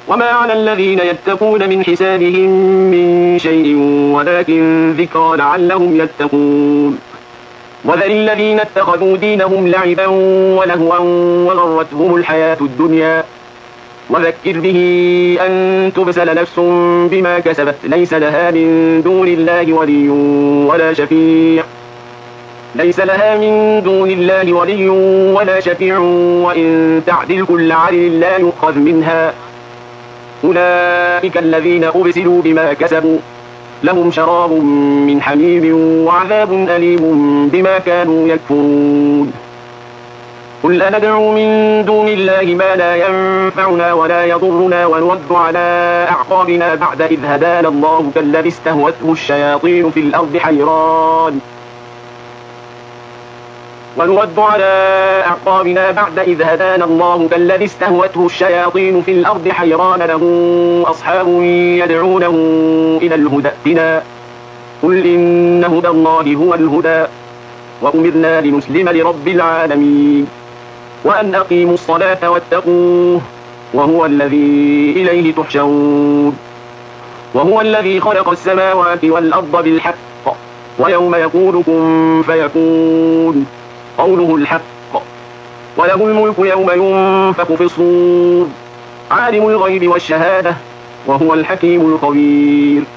وما على الذين يتقون من حسابهم من شيء ولكن ذكرى لعلهم يتقون. وذل الذين اتخذوا دينهم لعبا ولهوا وغرتهم الحياة الدنيا وذكر به أن تبسل نفس بما كسبت ليس لها من دون الله ولي ولا شفيع وإن تعدل كل عدل لا يؤخذ منها. أولئك الذين أبسلوا بما كسبوا لهم شراب من حميم وعذاب أليم بما كانوا يكفرون. قل أندعو من دون الله ما لا ينفعنا ولا يضرنا ونرد على أعقابنا بعد إذ هدانا الله كالذي استهوته الشياطين في الأرض حيران له أصحاب يدعونه إلى الهدى ائتنا. قل إن هدى الله هو الهدى وأمرنا لنسلم لرب العالمين وأن أقيموا الصلاة واتقوه وهو الذي إليه تحشرون. وهو الذي خلق السماوات والأرض بالحق ويوم يقول كن فيكون قوله الحق. وله الملك يوم ينفخ في الصور عالم الغيب والشهادة وهو الحكيم الخبير.